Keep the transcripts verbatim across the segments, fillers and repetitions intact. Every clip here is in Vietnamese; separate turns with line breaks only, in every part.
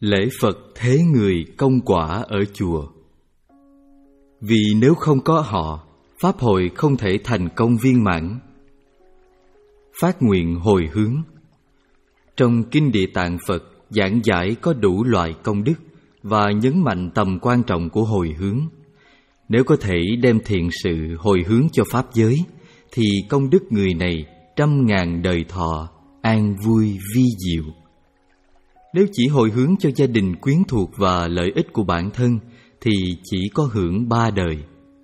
Lễ Phật thế người công quả ở chùa. Vì nếu không có họ, Pháp hội không thể thành công viên mãn. Phát nguyện hồi hướng. Trong Kinh Địa Tạng Phật giảng giải có đủ loại công đức và nhấn mạnh tầm quan trọng của hồi hướng. Nếu có thể đem thiện sự hồi hướng cho Pháp giới, thì công đức người này trăm ngàn đời thọ, an vui vi diệu. Nếu chỉ hồi hướng cho gia đình quyến thuộc và lợi ích của bản thân, thì chỉ có hưởng ba đời.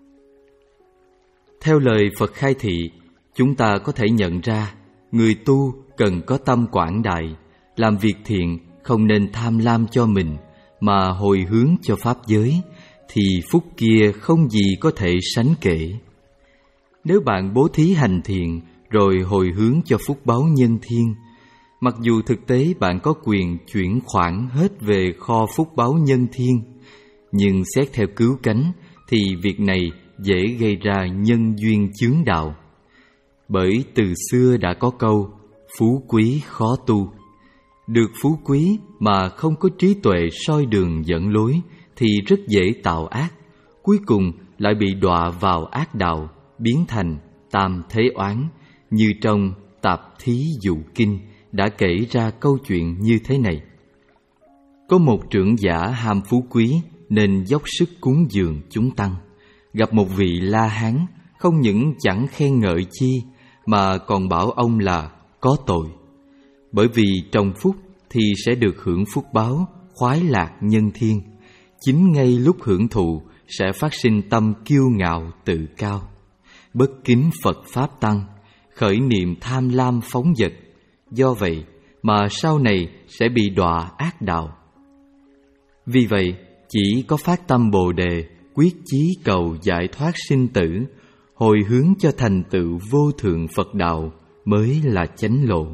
Theo lời Phật khai thị, chúng ta có thể nhận ra người tu cần có tâm quảng đại, làm việc thiện không nên tham lam cho mình, mà hồi hướng cho Pháp giới, thì phúc kia không gì có thể sánh kể. Nếu bạn bố thí hành thiện rồi hồi hướng cho phúc báu nhân thiên, mặc dù thực tế bạn có quyền chuyển khoản hết về kho phúc báu nhân thiên, nhưng xét theo cứu cánh thì việc này dễ gây ra nhân duyên chướng đạo. Bởi từ xưa đã có câu phú quý khó tu. Được phú quý mà không có trí tuệ soi đường dẫn lối thì rất dễ tạo ác, cuối cùng lại bị đọa vào ác đạo, biến thành tam thế oán, như trong Tạp Thí Dụ Kinh đã kể ra câu chuyện như thế này. Có một trưởng giả ham phú quý nên dốc sức cúng dường chúng tăng. Gặp một vị La Hán, không những chẳng khen ngợi chi mà còn bảo ông là có tội. Bởi vì trồng phúc thì sẽ được hưởng phúc báo, khoái lạc nhân thiên. Chính ngay lúc hưởng thụ sẽ phát sinh tâm kiêu ngạo tự cao, bất kính Phật Pháp Tăng, khởi niệm tham lam phóng dật. Do vậy mà sau này sẽ bị đọa ác đạo. Vì vậy, chỉ có phát tâm Bồ Đề, quyết chí cầu giải thoát sinh tử, hồi hướng cho thành tựu vô thượng Phật đạo mới là chánh lộ.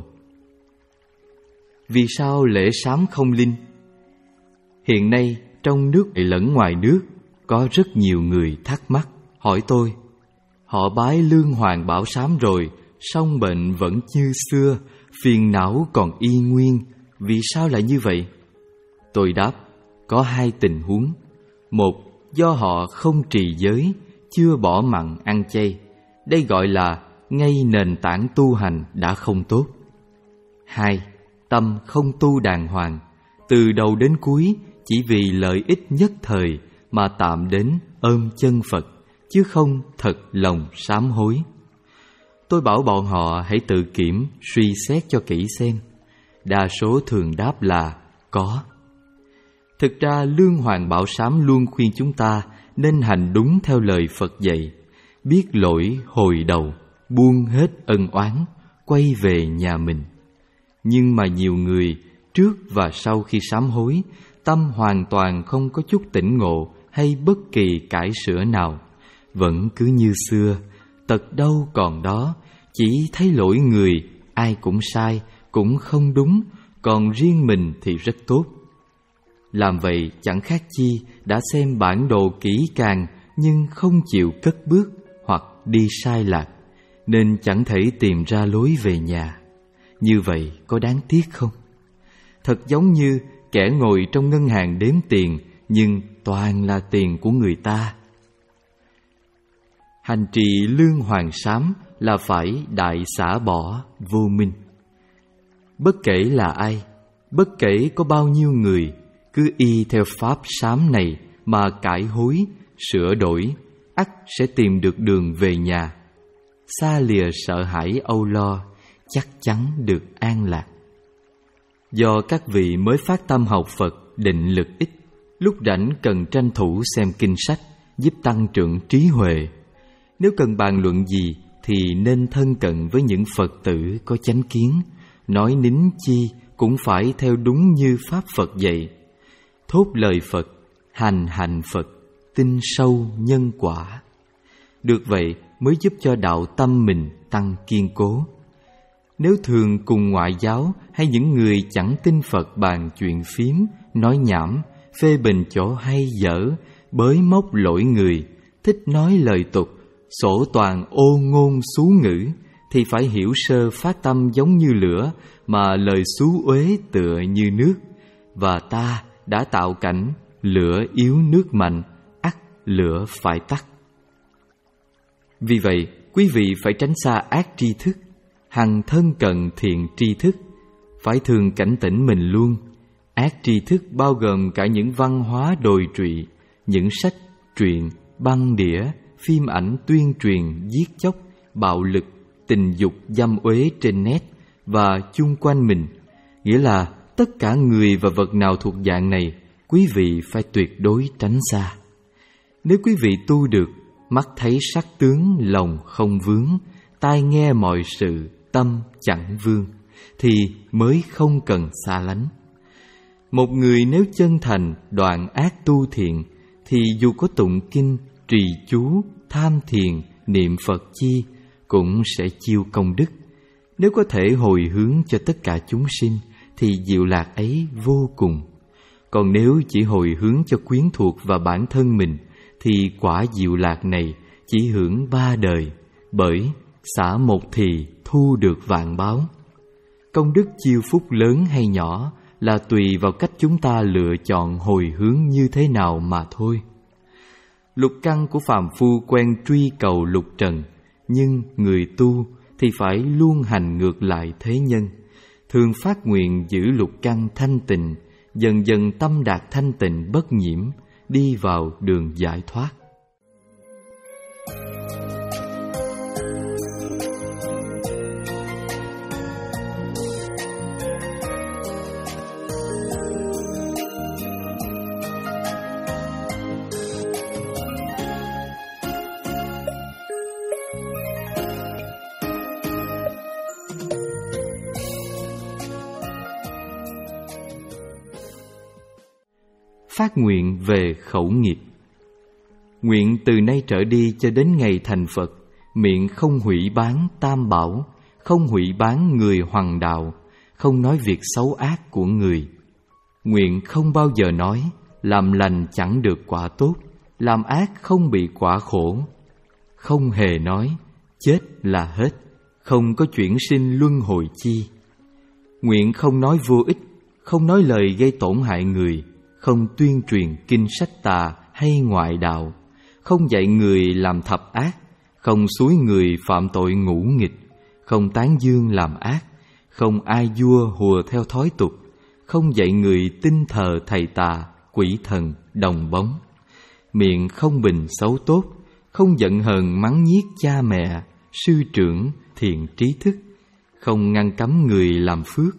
Vì sao lễ sám không linh? Hiện nay trong nước lẫn ngoài nước có rất nhiều người thắc mắc, hỏi tôi: họ bái Lương Hoàng Bảo Sám rồi, song bệnh vẫn như xưa, phiền não còn y nguyên, vì sao lại như vậy? Tôi đáp, có hai tình huống. Một, do họ không trì giới, chưa bỏ mặn ăn chay. Đây gọi là ngay nền tảng tu hành đã không tốt. Hai, tâm không tu đàng hoàng, từ đầu đến cuối chỉ vì lợi ích nhất thời mà tạm đến ôm chân Phật, chứ không thật lòng sám hối. Tôi bảo bọn họ hãy tự kiểm, suy xét cho kỹ xem. Đa số thường đáp là có. Thực ra Lương Hoàng Bảo Sám luôn khuyên chúng ta nên hành đúng theo lời Phật dạy, biết lỗi hồi đầu, buông hết ân oán, quay về nhà mình. Nhưng mà nhiều người trước và sau khi sám hối, tâm hoàn toàn không có chút tỉnh ngộ hay bất kỳ cải sửa nào, vẫn cứ như xưa, tật đâu còn đó, chỉ thấy lỗi người, ai cũng sai, cũng không đúng, còn riêng mình thì rất tốt. Làm vậy chẳng khác chi đã xem bản đồ kỹ càng nhưng không chịu cất bước hoặc đi sai lạc, nên chẳng thể tìm ra lối về nhà. Như vậy có đáng tiếc không? Thật giống như kẻ ngồi trong ngân hàng đếm tiền, nhưng toàn là tiền của người ta. Hành trì Lương Hoàng Sám là phải đại xả bỏ vô minh. Bất kể là ai, bất kể có bao nhiêu người, cứ y theo pháp sám này mà cải hối, sửa đổi, ắt sẽ tìm được đường về nhà. Xa lìa sợ hãi âu lo, chắc chắn được an lạc. Do các vị mới phát tâm học Phật định lực ít, lúc rảnh cần tranh thủ xem kinh sách, giúp tăng trưởng trí huệ. Nếu cần bàn luận gì thì nên thân cận với những Phật tử có chánh kiến, nói nín chi cũng phải theo đúng như Pháp Phật dạy. Thốt lời Phật, hành hành Phật, tin sâu nhân quả. Được vậy mới giúp cho đạo tâm mình tăng kiên cố. Nếu thường cùng ngoại giáo hay những người chẳng tin Phật bàn chuyện phiếm, nói nhảm, phê bình chỗ hay dở, bới móc lỗi người, thích nói lời tục, sổ toàn ô ngôn xú ngữ, thì phải hiểu sơ phát tâm giống như lửa, mà lời xú uế tựa như nước. Và ta đã tạo cảnh lửa yếu nước mạnh, ắt lửa phải tắt. Vì vậy, quý vị phải tránh xa ác tri thức, hằng thân cận thiện tri thức, phải thường cảnh tỉnh mình luôn. Ác tri thức bao gồm cả những văn hóa đồi trụy, những sách, truyện, băng đĩa, phim ảnh tuyên truyền giết chóc, bạo lực, tình dục dâm uế trên net và chung quanh mình. Nghĩa là tất cả người và vật nào thuộc dạng này, quý vị phải tuyệt đối tránh xa. Nếu quý vị tu được, mắt thấy sắc tướng, lòng không vướng, tai nghe mọi sự, tâm chẳng vương, thì mới không cần xa lánh. Một người nếu chân thành đoạn ác tu thiện, thì dù có tụng kinh, trì chú, tham thiền, niệm Phật chi, cũng sẽ chiêu công đức. Nếu có thể hồi hướng cho tất cả chúng sinh, thì diệu lạc ấy vô cùng. Còn nếu chỉ hồi hướng cho quyến thuộc và bản thân mình, thì quả diệu lạc này chỉ hưởng ba đời, bởi xả một thì thu được vạn báo. Công đức chiêu phúc lớn hay nhỏ là tùy vào cách chúng ta lựa chọn hồi hướng như thế nào mà thôi. Lục căn của phàm phu quen truy cầu lục trần, nhưng người tu thì phải luôn hành ngược lại thế nhân, thường phát nguyện giữ lục căn thanh tịnh, dần dần tâm đạt thanh tịnh bất nhiễm, đi vào đường giải thoát. Phát nguyện về khẩu nghiệp. Nguyện từ nay trở đi cho đến ngày thành Phật, miệng không hủy bán tam bảo, không hủy bán người hoàng đạo, không nói việc xấu ác của người. Nguyện không bao giờ nói, làm lành chẳng được quả tốt, làm ác không bị quả khổ. Không hề nói, chết là hết, không có chuyển sinh luân hồi chi. Nguyện không nói vô ích, không nói lời gây tổn hại người, không tuyên truyền kinh sách tà hay ngoại đạo, không dạy người làm thập ác, không xúi người phạm tội ngũ nghịch, không tán dương làm ác, không ai vua hùa theo thói tục, không dạy người tin thờ thầy tà, quỷ thần, đồng bóng. Miệng không bình xấu tốt, không giận hờn mắng nhiếc cha mẹ, sư trưởng, thiện trí thức, không ngăn cấm người làm phước.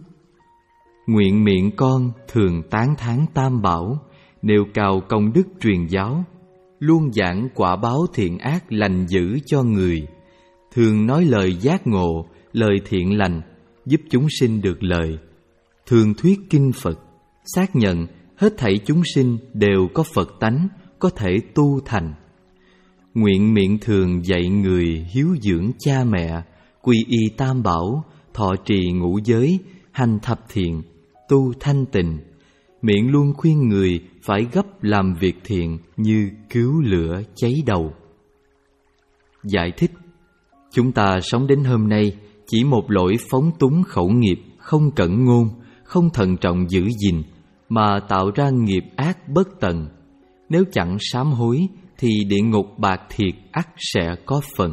Nguyện miệng con thường tán thán tam bảo, nêu cao công đức truyền giáo, luôn giảng quả báo thiện ác lành dữ cho người, thường nói lời giác ngộ, lời thiện lành, giúp chúng sinh được lợi, thường thuyết kinh Phật, xác nhận hết thảy chúng sinh đều có Phật tánh, có thể tu thành. Nguyện miệng thường dạy người hiếu dưỡng cha mẹ, quy y tam bảo, thọ trì ngũ giới, hành thập thiện, tu thanh tịnh. Miệng luôn khuyên người phải gấp làm việc thiện như cứu lửa cháy đầu. Giải thích: chúng ta sống đến hôm nay chỉ một lỗi phóng túng khẩu nghiệp, không cẩn ngôn, không thận trọng giữ gìn, mà tạo ra nghiệp ác bất tận. Nếu chẳng sám hối thì địa ngục bạc thiệt ắt sẽ có phần.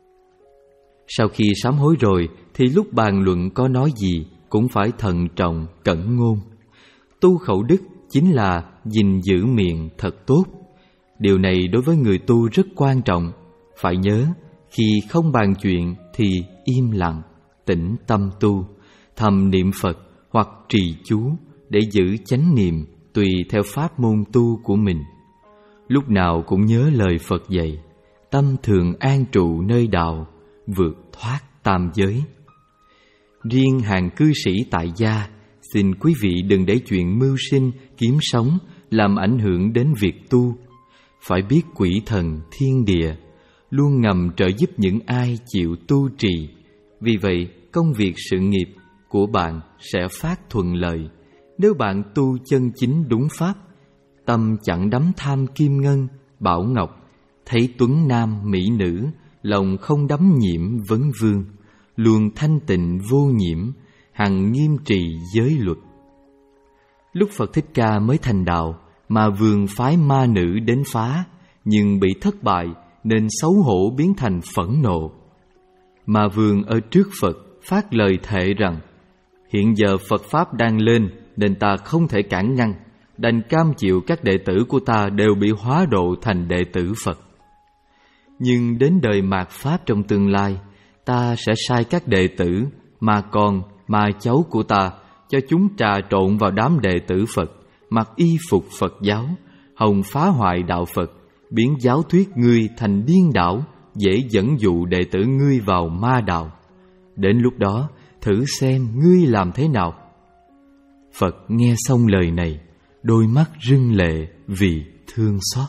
Sau khi sám hối rồi thì lúc bàn luận có nói gì cũng phải thận trọng, cẩn ngôn. Tu khẩu đức chính là gìn giữ miệng thật tốt. Điều này đối với người tu rất quan trọng. Phải nhớ, khi không bàn chuyện thì im lặng, tĩnh tâm tu, thầm niệm Phật hoặc trì chú để giữ chánh niệm tùy theo pháp môn tu của mình. Lúc nào cũng nhớ lời Phật dạy, tâm thường an trụ nơi đạo, vượt thoát tam giới. Riêng hàng cư sĩ tại gia, xin quý vị đừng để chuyện mưu sinh, kiếm sống làm ảnh hưởng đến việc tu. Phải biết quỷ thần, thiên địa luôn ngầm trợ giúp những ai chịu tu trì. Vì vậy, công việc sự nghiệp của bạn sẽ phát thuận lợi nếu bạn tu chân chính đúng pháp. Tâm chẳng đắm tham kim ngân, bảo ngọc, thấy tuấn nam mỹ nữ, lòng không đắm nhiễm vấn vương, luôn thanh tịnh vô nhiễm, hằng nghiêm trì giới luật. Lúc Phật Thích Ca mới thành đạo, Ma Vương phái ma nữ đến phá, nhưng bị thất bại nên xấu hổ biến thành phẫn nộ. Ma Vương ở trước Phật phát lời thệ rằng: hiện giờ Phật Pháp đang lên nên ta không thể cản ngăn, đành cam chịu các đệ tử của ta đều bị hóa độ thành đệ tử Phật. Nhưng đến đời mạt Pháp trong tương lai, ta sẽ sai các đệ tử, ma con, ma cháu của ta, cho chúng trà trộn vào đám đệ tử Phật, mặc y phục Phật giáo, hòng phá hoại đạo Phật, biến giáo thuyết ngươi thành điên đảo, dễ dẫn dụ đệ tử ngươi vào ma đạo. Đến lúc đó, thử xem ngươi làm thế nào. Phật nghe xong lời này, đôi mắt rưng lệ vì thương xót.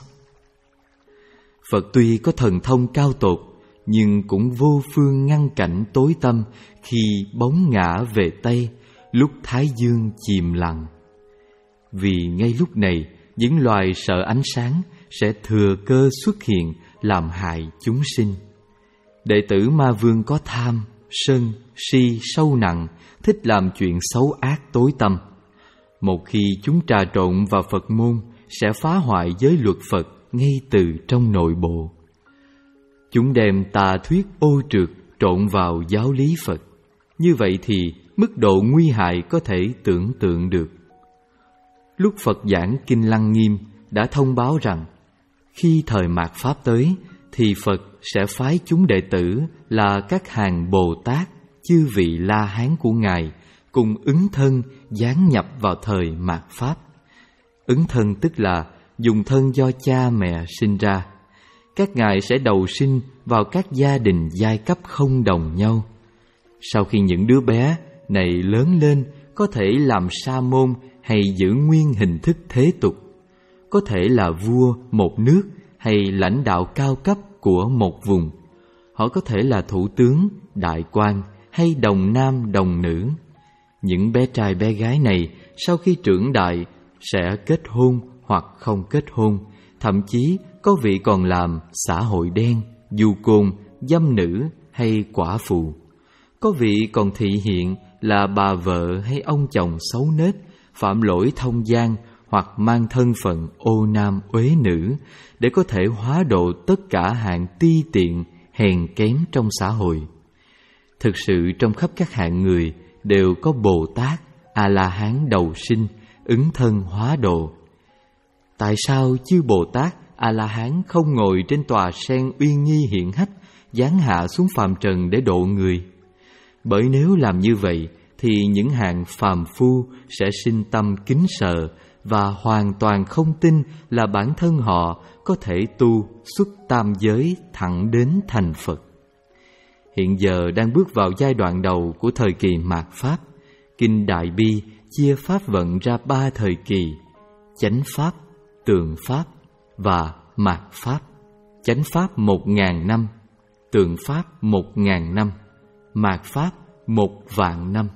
Phật tuy có thần thông cao tột, nhưng cũng vô phương ngăn cảnh tối tăm khi bóng ngã về Tây, lúc Thái Dương chìm lặng. Vì ngay lúc này, những loài sợ ánh sáng sẽ thừa cơ xuất hiện làm hại chúng sinh. Đệ tử Ma Vương có tham, sân, si sâu nặng, thích làm chuyện xấu ác tối tăm. Một khi chúng trà trộn vào Phật môn, sẽ phá hoại giới luật Phật ngay từ trong nội bộ. Chúng đem tà thuyết ô trượt trộn vào giáo lý Phật. Như vậy thì mức độ nguy hại có thể tưởng tượng được. Lúc Phật giảng Kinh Lăng Nghiêm đã thông báo rằng khi thời mạt Pháp tới thì Phật sẽ phái chúng đệ tử là các hàng Bồ Tát, chư vị La Hán của Ngài cùng ứng thân giáng nhập vào thời mạt Pháp. Ứng thân tức là dùng thân do cha mẹ sinh ra. Các ngài sẽ đầu sinh vào các gia đình giai cấp không đồng nhau. Sau khi những đứa bé này lớn lên, có thể làm sa môn hay giữ nguyên hình thức thế tục, có thể là vua một nước hay lãnh đạo cao cấp của một vùng. Họ có thể là thủ tướng, đại quan hay đồng nam đồng nữ. Những bé trai bé gái này sau khi trưởng đại sẽ kết hôn hoặc không kết hôn, thậm chí có vị còn làm xã hội đen, du côn, dâm nữ hay quả phụ. Có vị còn thị hiện là bà vợ hay ông chồng xấu nết, phạm lỗi thông gian hoặc mang thân phận ô nam uế nữ để có thể hóa độ tất cả hạng ti tiện, hèn kém trong xã hội. Thực sự trong khắp các hạng người đều có Bồ Tát, A-la-hán đầu sinh, ứng thân hóa độ. Tại sao chư Bồ Tát, A-la-hán không ngồi trên tòa sen uy nghi hiển hách, giáng hạ xuống phàm trần để độ người? Bởi nếu làm như vậy thì những hạng phàm phu sẽ sinh tâm kính sợ và hoàn toàn không tin là bản thân họ có thể tu xuất tam giới thẳng đến thành Phật. Hiện giờ đang bước vào giai đoạn đầu của thời kỳ mạt Pháp. Kinh Đại Bi chia Pháp vận ra ba thời kỳ: chánh Pháp, tượng Pháp và mạt Pháp. Chánh Pháp một ngàn năm, tượng Pháp một ngàn năm, mạt Pháp một vạn năm.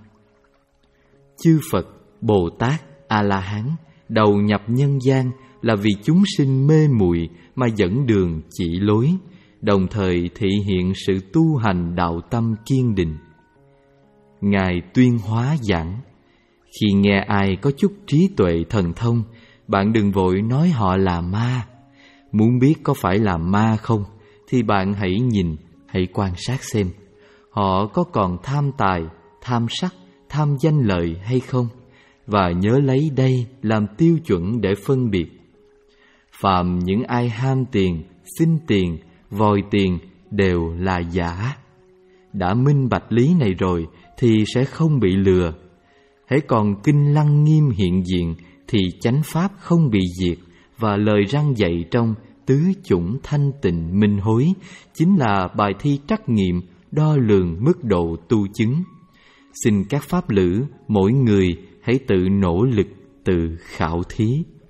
Chư Phật, Bồ Tát, A-la-hán đầu nhập nhân gian là vì chúng sinh mê muội mà dẫn đường chỉ lối, đồng thời thị hiện sự tu hành đạo tâm kiên định. Ngài tuyên hóa giảng: khi nghe ai có chút trí tuệ thần thông, bạn đừng vội nói họ là ma. Muốn biết có phải là ma không thì bạn hãy nhìn, hãy quan sát xem họ có còn tham tài, tham sắc, tham danh lợi hay không, và nhớ lấy đây làm tiêu chuẩn để phân biệt. Phàm những ai ham tiền, xin tiền, vòi tiền đều là giả. Đã minh bạch lý này rồi thì sẽ không bị lừa. Hễ còn Kinh Lăng Nghiêm hiện diện thì chánh pháp không bị diệt, và lời răn dạy trong tứ chủng thanh tịnh minh hối chính là bài thi trắc nghiệm đo lường mức độ tu chứng. Xin các pháp lữ mỗi người hãy tự nỗ lực, tự khảo thí.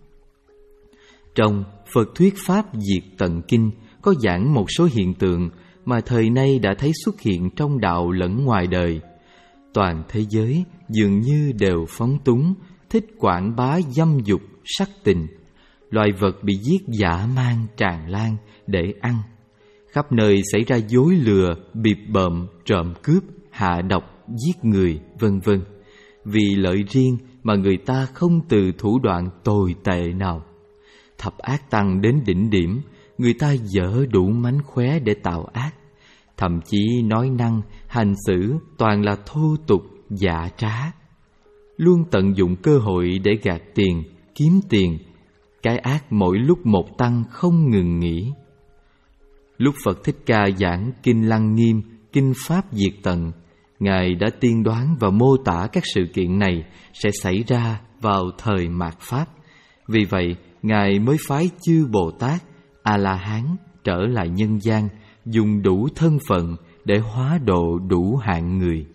Trong Phật Thuyết Pháp Diệt Tận Kinh có giảng một số hiện tượng mà thời nay đã thấy xuất hiện trong đạo lẫn ngoài đời. Toàn thế giới dường như đều phóng túng, thích quảng bá dâm dục, sắc tình. Loài vật bị giết dã man tràn lan để ăn. Khắp nơi xảy ra dối lừa, bịp bợm, trộm cướp, hạ độc, giết người, vân vân. Vì lợi riêng mà người ta không từ thủ đoạn tồi tệ nào. Thập ác tăng đến đỉnh điểm, người ta dở đủ mánh khóe để tạo ác. Thậm chí nói năng, hành xử toàn là thô tục, dạ trá. Luôn tận dụng cơ hội để gạt tiền, kiếm tiền. Cái ác mỗi lúc một tăng không ngừng nghỉ. Lúc Phật Thích Ca giảng Kinh Lăng Nghiêm, Kinh Pháp Diệt Tận, Ngài đã tiên đoán và mô tả các sự kiện này sẽ xảy ra vào thời mạt Pháp. Vì vậy, Ngài mới phái chư Bồ Tát, A-la-hán trở lại nhân gian, dùng đủ thân phận để hóa độ đủ hạng người.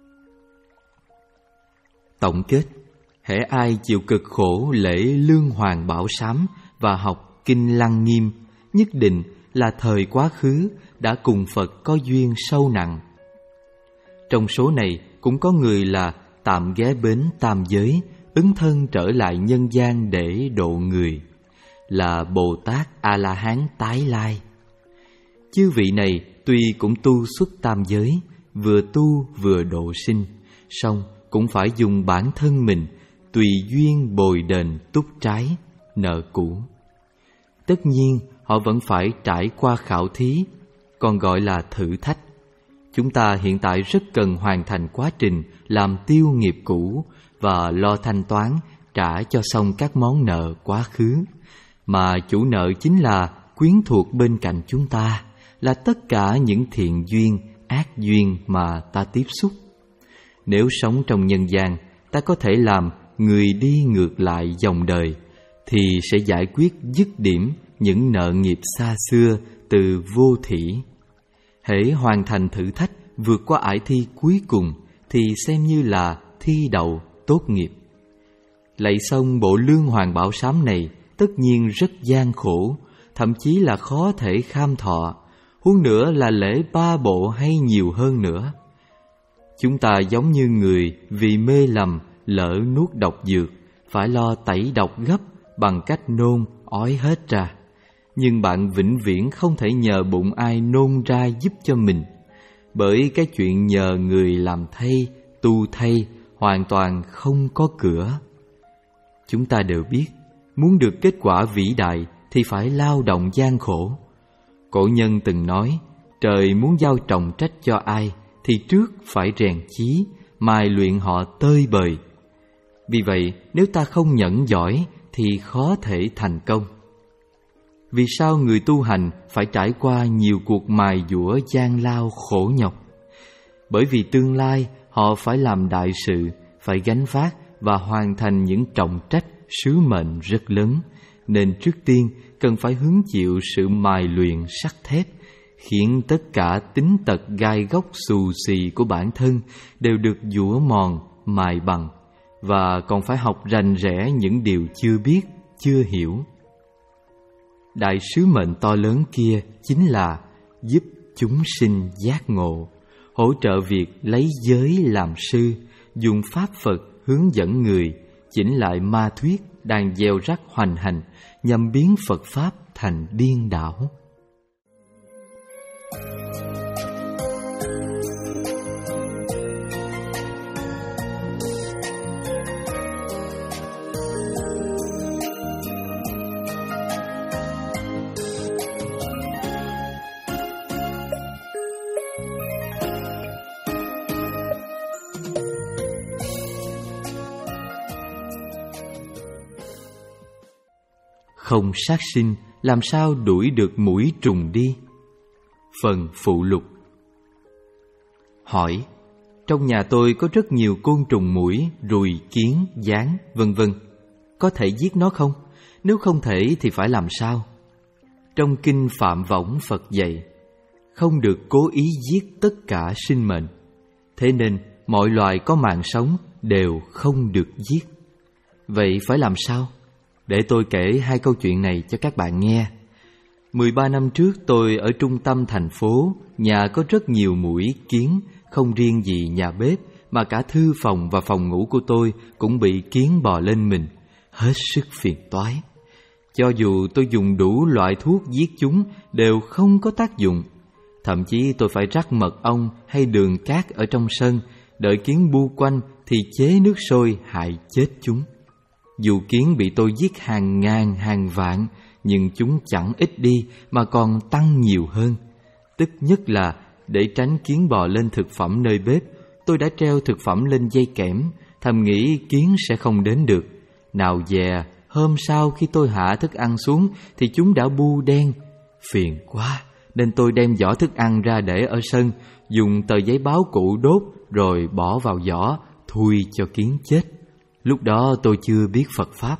Tổng kết, hễ ai chịu cực khổ lễ Lương Hoàng Bảo Sám và học Kinh Lăng Nghiêm, nhất định là thời quá khứ đã cùng Phật có duyên sâu nặng. Trong số này cũng có người là tạm ghé bến tam giới, ứng thân trở lại nhân gian để độ người, là Bồ Tát A-la-hán tái lai. Chư vị này tuy cũng tu xuất tam giới, vừa tu vừa độ sinh, song cũng phải dùng bản thân mình tùy duyên bồi đền túc trái, nợ cũ. Tất nhiên họ vẫn phải trải qua khảo thí, còn gọi là thử thách. Chúng ta hiện tại rất cần hoàn thành quá trình làm tiêu nghiệp cũ và lo thanh toán trả cho xong các món nợ quá khứ, mà chủ nợ chính là quyến thuộc bên cạnh chúng ta, là tất cả những thiện duyên, ác duyên mà ta tiếp xúc. Nếu sống trong nhân gian, ta có thể làm người đi ngược lại dòng đời, thì sẽ giải quyết dứt điểm những nợ nghiệp xa xưa từ vô thỉ. Hễ hoàn thành thử thách vượt qua ải thi cuối cùng thì xem như là thi đậu tốt nghiệp. Lạy xong bộ Lương Hoàng Bảo Sám này tất nhiên rất gian khổ, thậm chí là khó thể kham thọ, huống nữa là lễ ba bộ hay nhiều hơn nữa. Chúng ta giống như người vì mê lầm lỡ nuốt độc dược, phải lo tẩy độc gấp bằng cách nôn ói hết ra. Nhưng bạn vĩnh viễn không thể nhờ bụng ai nôn ra giúp cho mình, bởi cái chuyện nhờ người làm thay, tu thay hoàn toàn không có cửa. Chúng ta đều biết, muốn được kết quả vĩ đại thì phải lao động gian khổ. Cổ nhân từng nói, trời muốn giao trọng trách cho ai thì trước phải rèn chí, mài luyện họ tơi bời. Vì vậy, nếu ta không nhẫn giỏi thì khó thể thành công. Vì sao người tu hành phải trải qua nhiều cuộc mài dũa gian lao khổ nhọc? Bởi vì tương lai họ phải làm đại sự, phải gánh vác và hoàn thành những trọng trách, sứ mệnh rất lớn, nên trước tiên cần phải hứng chịu sự mài luyện sắt thép, khiến tất cả tính tật gai góc xù xì của bản thân đều được giũa mòn, mài bằng, và còn phải học rành rẽ những điều chưa biết, chưa hiểu. Đại sứ mệnh to lớn kia chính là giúp chúng sinh giác ngộ, hỗ trợ việc lấy giới làm sư, dùng pháp Phật hướng dẫn người, chỉnh lại ma thuyết đang gieo rắc hoành hành, nhằm biến Phật Pháp thành điên đảo. Không sát sinh, làm sao đuổi được muỗi trùng đi? Phần phụ lục. Hỏi: trong nhà tôi có rất nhiều côn trùng muỗi, ruồi, kiến, gián, vân vân. Có thể giết nó không? Nếu không thể thì phải làm sao? Trong kinh Phạm Võng Phật dạy, không được cố ý giết tất cả sinh mệnh. Thế nên mọi loài có mạng sống đều không được giết. Vậy phải làm sao? Để tôi kể hai câu chuyện này cho các bạn nghe. mười ba năm trước tôi ở trung tâm thành phố, nhà có rất nhiều muỗi, kiến, không riêng gì nhà bếp mà cả thư phòng và phòng ngủ của tôi cũng bị kiến bò lên mình, hết sức phiền toái. Cho dù tôi dùng đủ loại thuốc giết chúng đều không có tác dụng. Thậm chí tôi phải rắc mật ong hay đường cát ở trong sân, đợi kiến bu quanh thì chế nước sôi hại chết chúng. Dù kiến bị tôi giết hàng ngàn hàng vạn, nhưng chúng chẳng ít đi mà còn tăng nhiều hơn. Tức nhất là để tránh kiến bò lên thực phẩm nơi bếp, tôi đã treo thực phẩm lên dây kẽm, thầm nghĩ kiến sẽ không đến được. Nào dè, hôm sau khi tôi hạ thức ăn xuống thì chúng đã bu đen. Phiền quá, nên tôi đem giỏ thức ăn ra để ở sân, dùng tờ giấy báo cũ đốt rồi bỏ vào giỏ, thui cho kiến chết. Lúc đó tôi chưa biết Phật Pháp.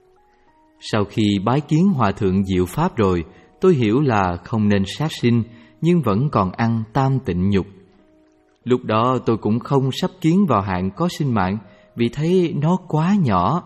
Sau khi bái kiến Hòa Thượng Diệu Pháp rồi, tôi hiểu là không nên sát sinh, nhưng vẫn còn ăn tam tịnh nhục. Lúc đó tôi cũng không sắp kiến vào hạng có sinh mạng, vì thấy nó quá nhỏ.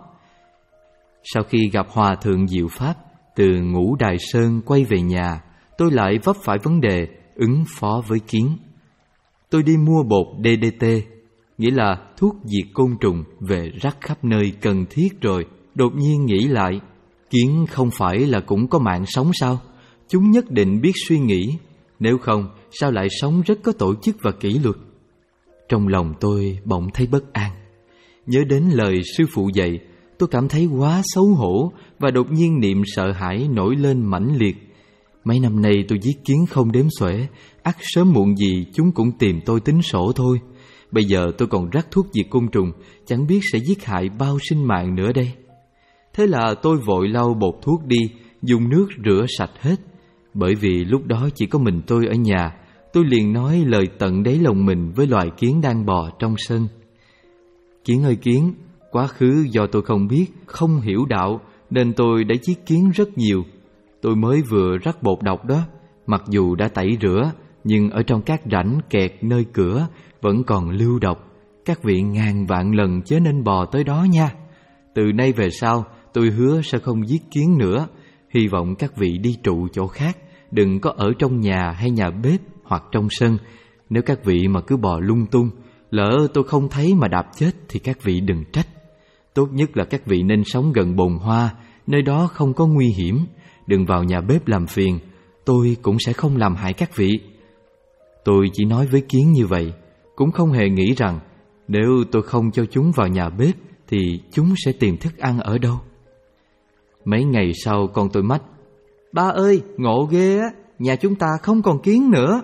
Sau khi gặp Hòa Thượng Diệu Pháp, từ Ngũ Đài Sơn quay về nhà, tôi lại vấp phải vấn đề ứng phó với kiến. Tôi đi mua bột đê đê tê, nghĩa là thuốc diệt côn trùng về rắc khắp nơi cần thiết rồi. Đột nhiên nghĩ lại, kiến không phải là cũng có mạng sống sao? Chúng nhất định biết suy nghĩ, nếu không sao lại sống rất có tổ chức và kỷ luật. Trong lòng tôi bỗng thấy bất an. Nhớ đến lời sư phụ dạy, tôi cảm thấy quá xấu hổ và đột nhiên niềm sợ hãi nổi lên mãnh liệt. Mấy năm nay tôi giết kiến không đếm xuể, ắt sớm muộn gì chúng cũng tìm tôi tính sổ thôi. Bây giờ tôi còn rắc thuốc diệt côn trùng, chẳng biết sẽ giết hại bao sinh mạng nữa đây. Thế là tôi vội lau bột thuốc đi, dùng nước rửa sạch hết. Bởi vì lúc đó chỉ có mình tôi ở nhà, tôi liền nói lời tận đáy lòng mình với loài kiến đang bò trong sân. Kiến ơi kiến, quá khứ do tôi không biết, không hiểu đạo, nên tôi đã giết kiến rất nhiều. Tôi mới vừa rắc bột độc đó, mặc dù đã tẩy rửa, nhưng ở trong các rãnh kẹt nơi cửa vẫn còn lưu độc. Các vị ngàn vạn lần chớ nên bò tới đó nha. Từ nay về sau, tôi hứa sẽ không giết kiến nữa. Hy vọng các vị đi trụ chỗ khác, đừng có ở trong nhà hay nhà bếp hoặc trong sân. Nếu các vị mà cứ bò lung tung, lỡ tôi không thấy mà đạp chết thì các vị đừng trách. Tốt nhất là các vị nên sống gần bồn hoa, nơi đó không có nguy hiểm. Đừng vào nhà bếp làm phiền, tôi cũng sẽ không làm hại các vị. Tôi chỉ nói với kiến như vậy, cũng không hề nghĩ rằng nếu tôi không cho chúng vào nhà bếp thì chúng sẽ tìm thức ăn ở đâu. Mấy ngày sau con tôi mách: "Ba ơi, ngộ ghê á, nhà chúng ta không còn kiến nữa."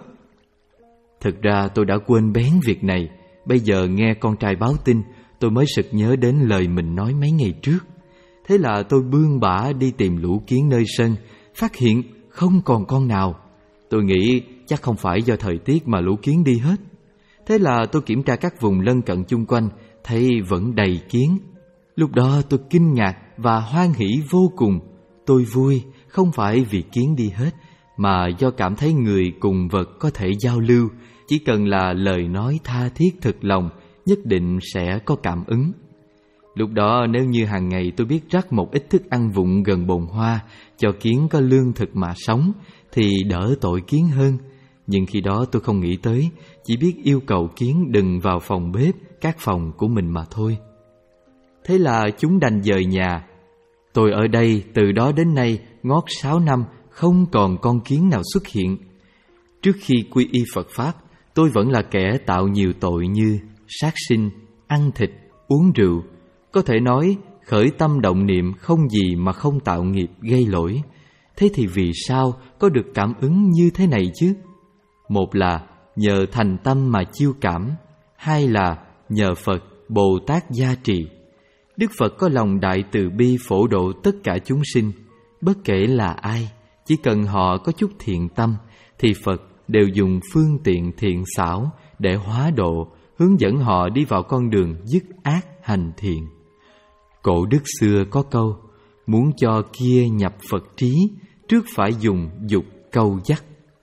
Thực ra tôi đã quên bén việc này. Bây giờ nghe con trai báo tin, tôi mới sực nhớ đến lời mình nói mấy ngày trước. Thế là tôi bươn bả đi tìm lũ kiến nơi sân, phát hiện không còn con nào. Tôi nghĩ chắc không phải do thời tiết mà lũ kiến đi hết. Thế là tôi kiểm tra các vùng lân cận chung quanh, thấy vẫn đầy kiến. Lúc đó tôi kinh ngạc và hoan hỉ vô cùng. Tôi vui không phải vì kiến đi hết, mà do cảm thấy người cùng vật có thể giao lưu. Chỉ cần là lời nói tha thiết thực lòng, nhất định sẽ có cảm ứng. Lúc đó nếu như hàng ngày tôi biết rắc một ít thức ăn vụn gần bồn hoa, cho kiến có lương thực mà sống, thì đỡ tội kiến hơn. Nhưng khi đó tôi không nghĩ tới, chỉ biết yêu cầu kiến đừng vào phòng bếp, các phòng của mình mà thôi. Thế là chúng đành dời nhà. Tôi ở đây từ đó đến nay ngót sáu năm, không còn con kiến nào xuất hiện. Trước khi quy y Phật Pháp, tôi vẫn là kẻ tạo nhiều tội như sát sinh, ăn thịt, uống rượu. Có thể nói khởi tâm động niệm không gì mà không tạo nghiệp gây lỗi. Thế thì vì sao có được cảm ứng như thế này chứ? Một là nhờ thành tâm mà chiêu cảm, hai là nhờ Phật Bồ Tát gia trì. Đức Phật có lòng đại từ bi phổ độ tất cả chúng sinh, bất kể là ai, chỉ cần họ có chút thiện tâm thì Phật đều dùng phương tiện thiện xảo để hóa độ, hướng dẫn họ đi vào con đường dứt ác hành thiện. Cổ đức xưa có câu: muốn cho kia nhập Phật trí, trước phải dùng dục câu dắt.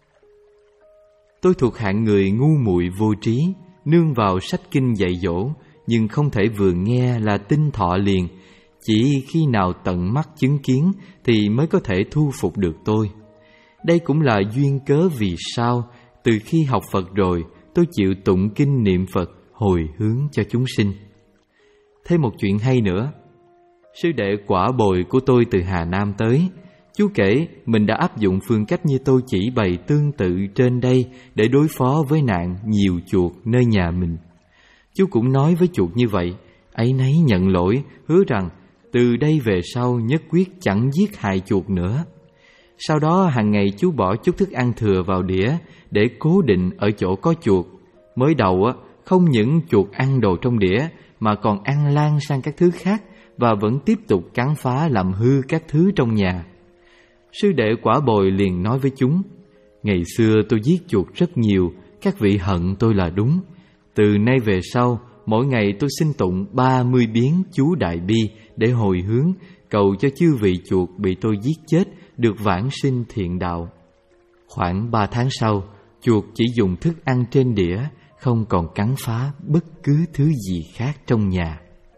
Tôi thuộc hạng người ngu muội vô trí, nương vào sách kinh dạy dỗ, nhưng không thể vừa nghe là tin thọ liền. Chỉ khi nào tận mắt chứng kiến thì mới có thể thu phục được tôi. Đây cũng là duyên cớ vì sao từ khi học Phật rồi, tôi chịu tụng kinh niệm Phật hồi hướng cho chúng sinh. Thêm một chuyện hay nữa. Sư đệ Quả Bồi của tôi từ Hà Nam tới. Chú kể mình đã áp dụng phương cách như tôi chỉ bày tương tự trên đây để đối phó với nạn nhiều chuột nơi nhà mình. Chú cũng nói với chuột như vậy, áy náy nhận lỗi, hứa rằng từ đây về sau nhất quyết chẳng giết hại chuột nữa. Sau đó hàng ngày chú bỏ chút thức ăn thừa vào đĩa để cố định ở chỗ có chuột. Mới đầu á, không những chuột ăn đồ trong đĩa mà còn ăn lan sang các thứ khác và vẫn tiếp tục cắn phá làm hư các thứ trong nhà. Sư đệ Quả Bồi liền nói với chúng: ngày xưa tôi giết chuột rất nhiều, các vị hận tôi là đúng. Từ nay về sau, mỗi ngày tôi xin tụng ba mươi biến chú Đại Bi để hồi hướng, cầu cho chư vị chuột bị tôi giết chết được vãng sinh thiện đạo. Khoảng ba tháng sau, chuột chỉ dùng thức ăn trên đĩa, không còn cắn phá bất cứ thứ gì khác trong nhà.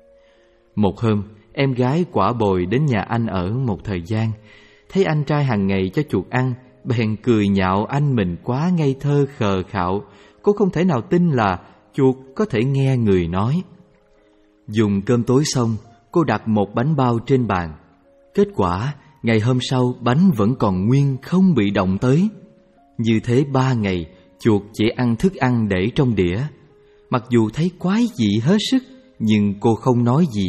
Một hôm, em gái Quả Bồi đến nhà anh ở một thời gian. Thấy anh trai hàng ngày cho chuột ăn, bèn cười nhạo anh mình quá ngây thơ khờ khạo. Cô không thể nào tin là chuột có thể nghe người nói. Dùng cơm tối xong, cô đặt một bánh bao trên bàn. Kết quả, ngày hôm sau bánh vẫn còn nguyên, không bị động tới. Như thế ba ngày, chuột chỉ ăn thức ăn để trong đĩa. Mặc dù thấy quái dị hết sức, nhưng cô không nói gì.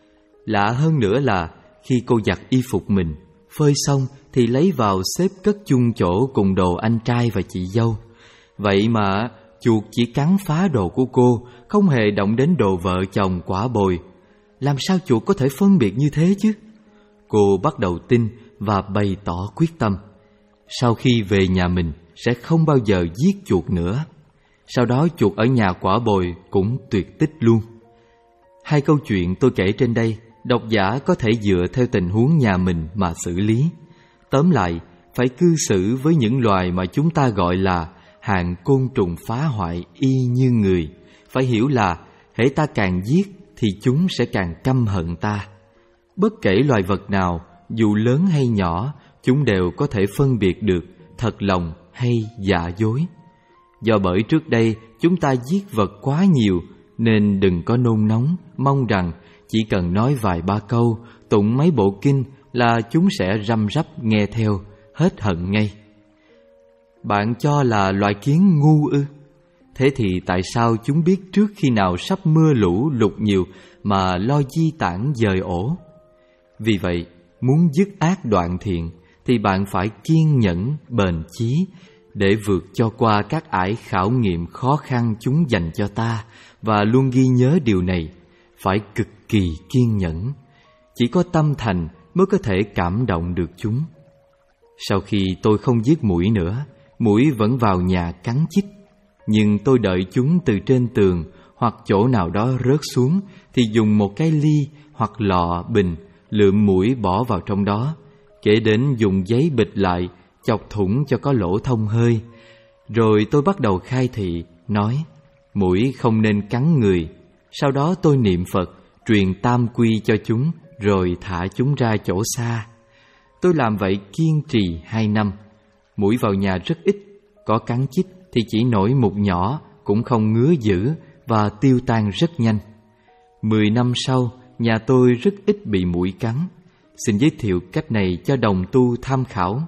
Lạ hơn nữa là khi cô giặt y phục mình, phơi xong thì lấy vào xếp cất chung chỗ cùng đồ anh trai và chị dâu. Vậy mà chuột chỉ cắn phá đồ của cô, không hề động đến đồ vợ chồng Quả Bồi. Làm sao chuột có thể phân biệt như thế chứ? Cô bắt đầu tin và bày tỏ quyết tâm. Sau khi về nhà mình sẽ không bao giờ giết chuột nữa. Sau đó chuột ở nhà Quả Bồi cũng tuyệt tích luôn. Hai câu chuyện tôi kể trên đây, độc giả có thể dựa theo tình huống nhà mình mà xử lý. Tóm lại, phải cư xử với những loài mà chúng ta gọi là hạng côn trùng phá hoại y như người. Phải hiểu là hễ ta càng giết thì chúng sẽ càng căm hận ta. Bất kể loài vật nào, dù lớn hay nhỏ, chúng đều có thể phân biệt được thật lòng hay giả dối. Do bởi trước đây chúng ta giết vật quá nhiều, nên đừng có nôn nóng, mong rằng chỉ cần nói vài ba câu, tụng mấy bộ kinh là chúng sẽ răm rắp nghe theo, hết hận ngay. Bạn cho là loài kiến ngu ư? Thế thì tại sao chúng biết trước khi nào sắp mưa lũ lụt nhiều mà lo di tản dời ổ? Vì vậy, muốn dứt ác đoạn thiện thì bạn phải kiên nhẫn, bền chí để vượt cho qua các ải khảo nghiệm khó khăn chúng dành cho ta, và luôn ghi nhớ điều này, phải cực kỳ kiên nhẫn. Chỉ có tâm thành mới có thể cảm động được chúng. Sau khi tôi không giết muỗi nữa, muỗi vẫn vào nhà cắn chích, nhưng tôi đợi chúng từ trên tường hoặc chỗ nào đó rớt xuống thì dùng một cái ly hoặc lọ bình lượm muỗi bỏ vào trong đó, kể đến dùng giấy bịt lại, chọc thủng cho có lỗ thông hơi. Rồi tôi bắt đầu khai thị, nói muỗi không nên cắn người. Sau đó tôi niệm Phật, truyền tam quy cho chúng, rồi thả chúng ra chỗ xa. Tôi làm vậy kiên trì hai năm. Muỗi vào nhà rất ít, có cắn chích thì chỉ nổi mụn nhỏ, cũng không ngứa dữ và tiêu tan rất nhanh. Mười năm sau, nhà tôi rất ít bị muỗi cắn. Xin giới thiệu cách này cho đồng tu tham khảo.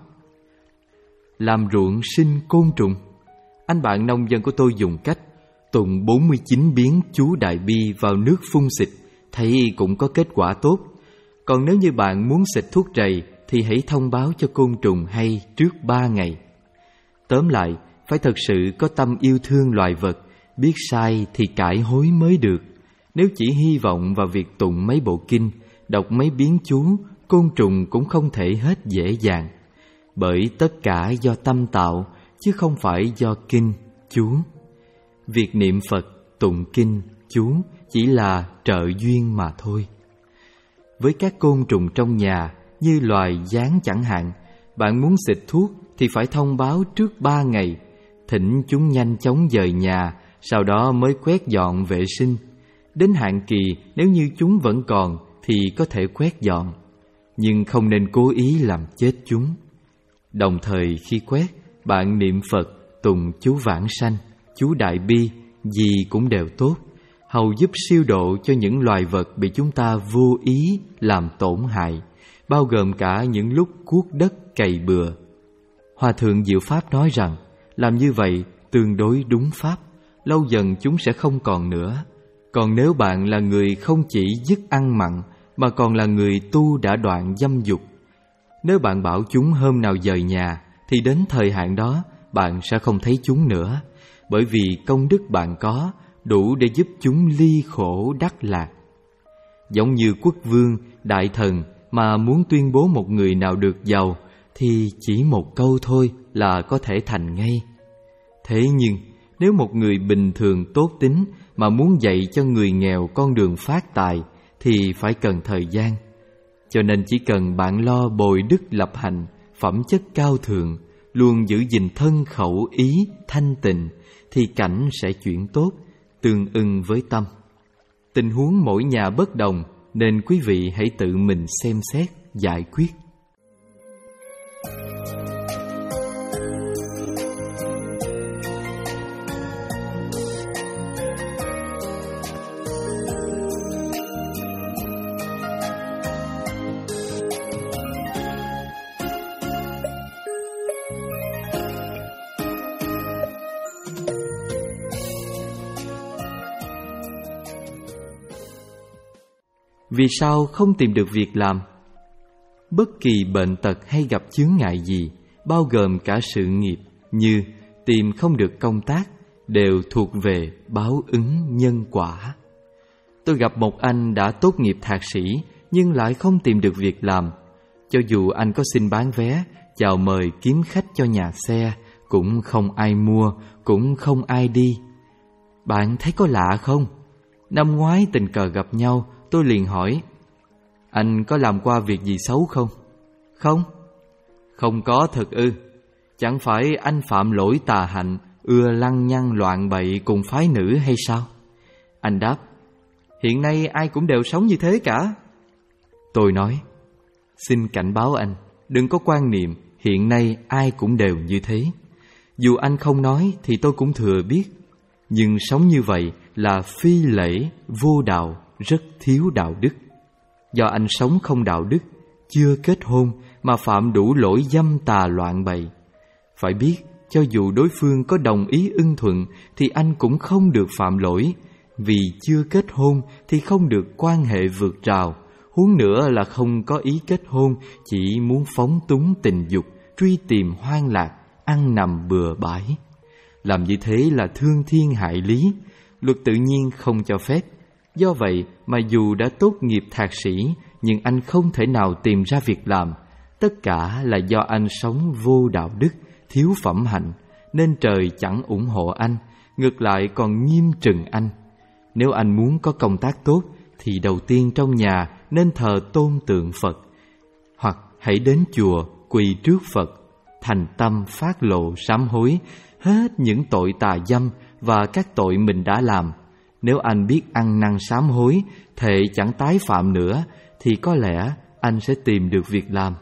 Làm ruộng sinh côn trùng. Anh bạn nông dân của tôi dùng cách tụng bốn mươi chín biến chú Đại Bi vào nước phun xịt, thấy cũng có kết quả tốt. Còn nếu như bạn muốn xịt thuốc trầy thì hãy thông báo cho côn trùng hay trước ba ngày. Tóm lại, phải thật sự có tâm yêu thương loài vật, biết sai thì cải hối mới được. Nếu chỉ hy vọng vào việc tụng mấy bộ kinh, đọc mấy biến chú, côn trùng cũng không thể hết dễ dàng. Bởi tất cả do tâm tạo, chứ không phải do kinh, chú. Việc niệm Phật, tụng kinh, chú chỉ là trợ duyên mà thôi. Với các côn trùng trong nhà, như loài gián chẳng hạn, bạn muốn xịt thuốc thì phải thông báo trước ba ngày, thỉnh chúng nhanh chóng dời nhà, sau đó mới quét dọn vệ sinh. Đến hạn kỳ, nếu như chúng vẫn còn thì có thể quét dọn, nhưng không nên cố ý làm chết chúng. Đồng thời khi quét, bạn niệm Phật, tụng chú Vãng Sanh, chú Đại Bi, gì cũng đều tốt, hầu giúp siêu độ cho những loài vật bị chúng ta vô ý làm tổn hại, bao gồm cả những lúc cuốc đất cày bừa. Hòa thượng Diệu Pháp nói rằng làm như vậy tương đối đúng pháp, lâu dần chúng sẽ không còn nữa. Còn nếu bạn là người không chỉ dứt ăn mặn mà còn là người tu đã đoạn dâm dục, nếu bạn bảo chúng hôm nào dời nhà thì đến thời hạn đó bạn sẽ không thấy chúng nữa, bởi vì công đức bạn có đủ để giúp chúng ly khổ đắc lạc. Giống như quốc vương, đại thần mà muốn tuyên bố một người nào được giàu thì chỉ một câu thôi là có thể thành ngay. Thế nhưng nếu một người bình thường tốt tính mà muốn dạy cho người nghèo con đường phát tài thì phải cần thời gian. Cho nên chỉ cần bạn lo bồi đức lập hành, phẩm chất cao thượng, luôn giữ gìn thân khẩu ý thanh tịnh thì cảnh sẽ chuyển tốt, tương ưng với tâm. Tình huống mỗi nhà bất đồng nên quý vị hãy tự mình xem xét, giải quyết. Vì sao không tìm được việc làm? Bất kỳ bệnh tật hay gặp chướng ngại gì, bao gồm cả sự nghiệp như tìm không được công tác, đều thuộc về báo ứng nhân quả. Tôi gặp một anh đã tốt nghiệp thạc sĩ nhưng lại không tìm được việc làm. Cho dù anh có xin bán vé, chào mời kiếm khách cho nhà xe, cũng không ai mua, cũng không ai đi. Bạn thấy có lạ không? Năm ngoái tình cờ gặp nhau, tôi liền hỏi: anh có làm qua việc gì xấu không? Không. Không có thật ư? Chẳng phải anh phạm lỗi tà hạnh, ưa lăng nhăng loạn bậy cùng phái nữ hay sao? Anh đáp: hiện nay ai cũng đều sống như thế cả. Tôi nói: xin cảnh báo anh, đừng có quan niệm hiện nay ai cũng đều như thế. Dù anh không nói thì tôi cũng thừa biết. Nhưng sống như vậy là phi lễ, vô đạo, rất thiếu đạo đức. Do anh sống không đạo đức, chưa kết hôn mà phạm đủ lỗi dâm tà loạn bậy. Phải biết, cho dù đối phương có đồng ý ưng thuận thì anh cũng không được phạm lỗi. Vì chưa kết hôn thì không được quan hệ vượt rào, huống nữa là không có ý kết hôn, chỉ muốn phóng túng tình dục, truy tìm hoang lạc, ăn nằm bừa bãi. Làm như thế là thương thiên hại lý, luật tự nhiên không cho phép. Do vậy mà dù đã tốt nghiệp thạc sĩ, nhưng anh không thể nào tìm ra việc làm. Tất cả là do anh sống vô đạo đức, thiếu phẩm hạnh, nên trời chẳng ủng hộ anh, ngược lại còn nghiêm trừng anh. Nếu anh muốn có công tác tốt, thì đầu tiên trong nhà nên thờ tôn tượng Phật, hoặc hãy đến chùa quỳ trước Phật, thành tâm phát lộ sám hối hết những tội tà dâm và các tội mình đã làm. Nếu anh biết ăn năn sám hối, thệ chẳng tái phạm nữa, thì có lẽ anh sẽ tìm được việc làm.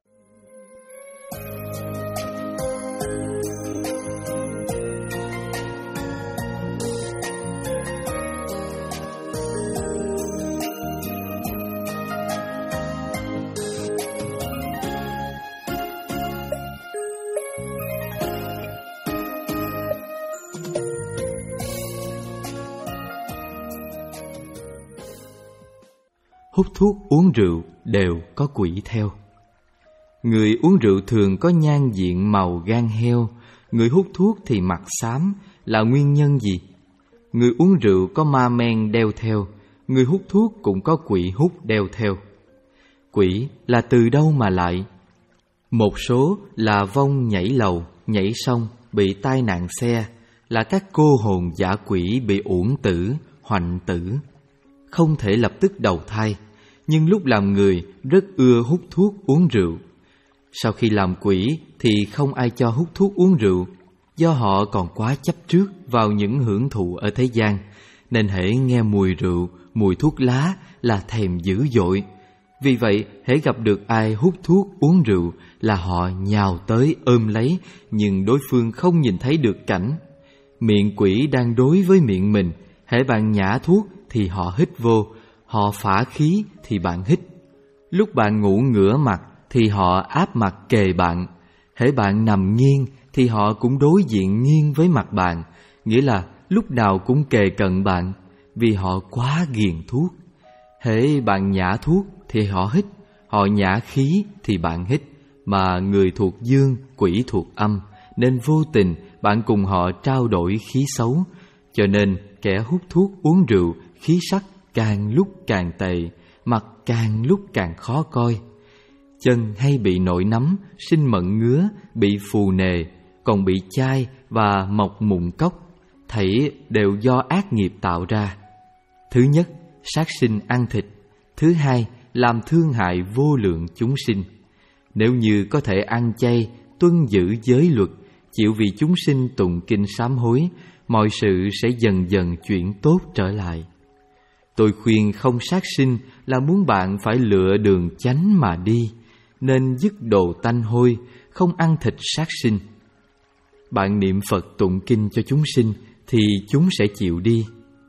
Hút thuốc uống rượu đều có quỷ theo. Người uống rượu thường có nhan diện màu gan heo, người hút thuốc thì mặt xám, là nguyên nhân gì? Người uống rượu có ma men đeo theo, người hút thuốc cũng có quỷ hút đeo theo. Quỷ là từ đâu mà lại? Một số là vong nhảy lầu, nhảy sông, bị tai nạn xe, là các cô hồn dã quỷ bị uổng tử, hoạnh tử, không thể lập tức đầu thai, nhưng lúc làm người rất ưa hút thuốc uống rượu. Sau khi làm quỷ thì không ai cho hút thuốc uống rượu, do họ còn quá chấp trước vào những hưởng thụ ở thế gian, nên hễ nghe mùi rượu, mùi thuốc lá là thèm dữ dội. Vì vậy, hễ gặp được ai hút thuốc uống rượu là họ nhào tới ôm lấy, nhưng đối phương không nhìn thấy được cảnh. Miệng quỷ đang đối với miệng mình, hễ bạn nhả thuốc thì họ hít vô, họ phả khí thì bạn hít. Lúc bạn ngủ ngửa mặt thì họ áp mặt kề bạn, hễ bạn nằm nghiêng thì họ cũng đối diện nghiêng với mặt bạn, nghĩa là lúc nào cũng kề cận bạn. vì họ quá ghiền thuốc. Hễ bạn nhả thuốc thì họ hít, họ nhả khí thì bạn hít. Mà người thuộc dương, quỷ thuộc âm, nên vô tình bạn cùng họ trao đổi khí xấu. Cho nên kẻ hút thuốc uống rượu, khí sắc càng lúc càng tệ, mặt càng lúc càng khó coi. Chân hay bị nổi nấm, sinh mẩn ngứa, bị phù nề, còn bị chai và mọc mụn cốc, thảy đều do ác nghiệp tạo ra. Thứ nhất, sát sinh ăn thịt. Thứ hai, làm thương hại vô lượng chúng sinh. Nếu như có thể ăn chay, tuân giữ giới luật, chịu vì chúng sinh tụng kinh sám hối, mọi sự sẽ dần dần chuyển tốt trở lại. Tôi khuyên không sát sinh là muốn bạn phải lựa đường chánh mà đi, nên dứt đồ tanh hôi, không ăn thịt sát sinh. Bạn niệm Phật tụng kinh cho chúng sinh thì chúng sẽ chịu đi.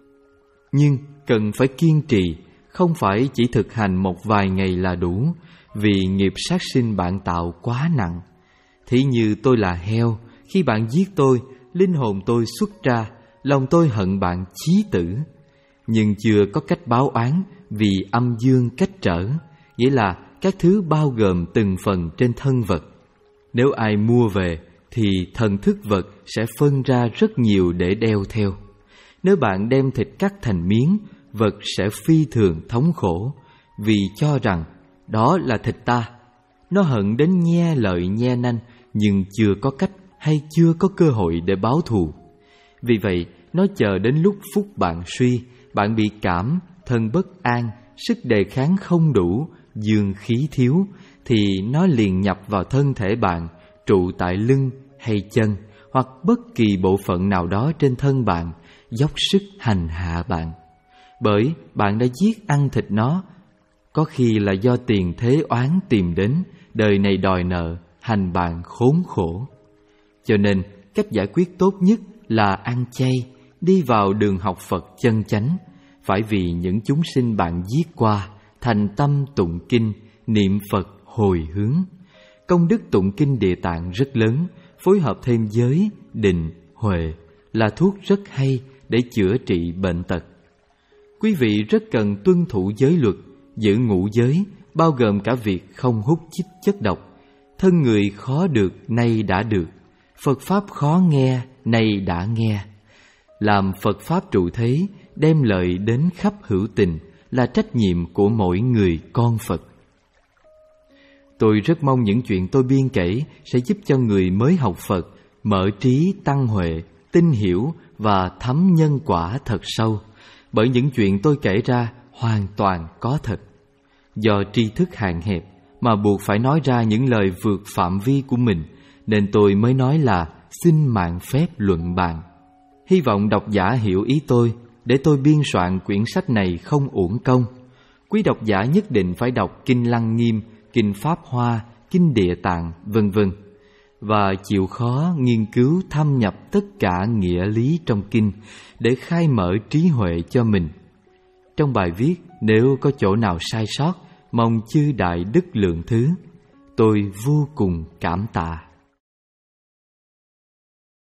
Nhưng cần phải kiên trì, không phải chỉ thực hành một vài ngày là đủ, vì nghiệp sát sinh bạn tạo quá nặng. Thí như tôi là heo, khi bạn giết tôi, linh hồn tôi xuất ra, lòng tôi hận bạn chí tử. Nhưng chưa có cách báo oán vì âm dương cách trở, nghĩa là các thứ bao gồm từng phần trên thân vật. Nếu ai mua về thì thần thức vật sẽ phân ra rất nhiều để đeo theo. Nếu bạn đem thịt cắt thành miếng, vật sẽ phi thường thống khổ, vì cho rằng đó là thịt ta. Nó hận đến nhe lợi nhe nanh, nhưng chưa có cách hay chưa có cơ hội để báo thù. Vì vậy, nó chờ đến lúc phúc bạn suy, bạn bị cảm, thân bất an, sức đề kháng không đủ, dương khí thiếu, thì nó liền nhập vào thân thể bạn, trụ tại lưng hay chân, hoặc bất kỳ bộ phận nào đó trên thân bạn, dốc sức hành hạ bạn. Bởi bạn đã giết ăn thịt nó, có khi là do tiền thế oán tìm đến, đời này đòi nợ, hành bạn khốn khổ. Cho nên, cách giải quyết tốt nhất là ăn chay, đi vào đường học Phật chân chánh, phải vì những chúng sinh bạn giết qua, thành tâm tụng kinh, niệm Phật hồi hướng. Công đức tụng kinh Địa Tạng rất lớn, phối hợp thêm giới, định, huệ là thuốc rất hay để chữa trị bệnh tật. Quý vị rất cần tuân thủ giới luật, giữ ngũ giới, bao gồm cả việc không hút chích chất độc. Thân người khó được, nay đã được. Phật Pháp khó nghe, nay đã nghe. Làm Phật Pháp trụ thế, đem lợi đến khắp hữu tình, là trách nhiệm của mỗi người con Phật. Tôi rất mong những chuyện tôi biên kể sẽ giúp cho người mới học Phật mở trí tăng huệ, tin hiểu và thấm nhân quả thật sâu. Bởi những chuyện tôi kể ra hoàn toàn có thật. Do tri thức hạn hẹp mà buộc phải nói ra những lời vượt phạm vi của mình, nên tôi mới nói là xin mạn phép luận bàn. Hy vọng độc giả hiểu ý tôi, để tôi biên soạn quyển sách này không uổng công. Quý độc giả nhất định phải đọc Kinh Lăng Nghiêm, Kinh Pháp Hoa, Kinh Địa Tạng, vân vân và chịu khó nghiên cứu thâm nhập tất cả nghĩa lý trong kinh để khai mở trí huệ cho mình. Trong bài viết, nếu có chỗ nào sai sót, mong chư đại đức lượng thứ. Tôi vô cùng cảm tạ.